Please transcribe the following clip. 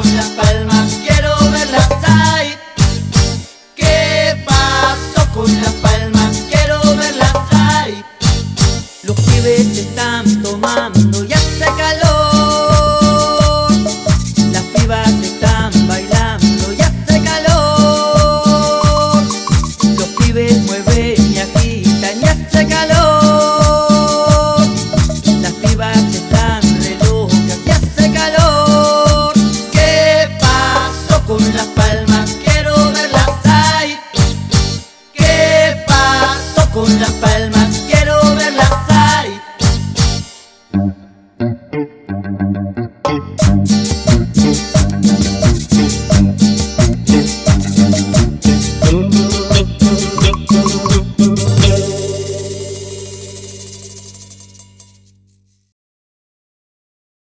las palmas, quiero verlas ahí. ¿Qué pasó con las palmas? Quiero verlas ahí. Los pibes están tomando y hace calor. Las pibas están bailando y hace calor. Los pibes mueven y agitan y hace calor. Las pibas están re locas y hace calor. ¿Qué pasó con las palmas?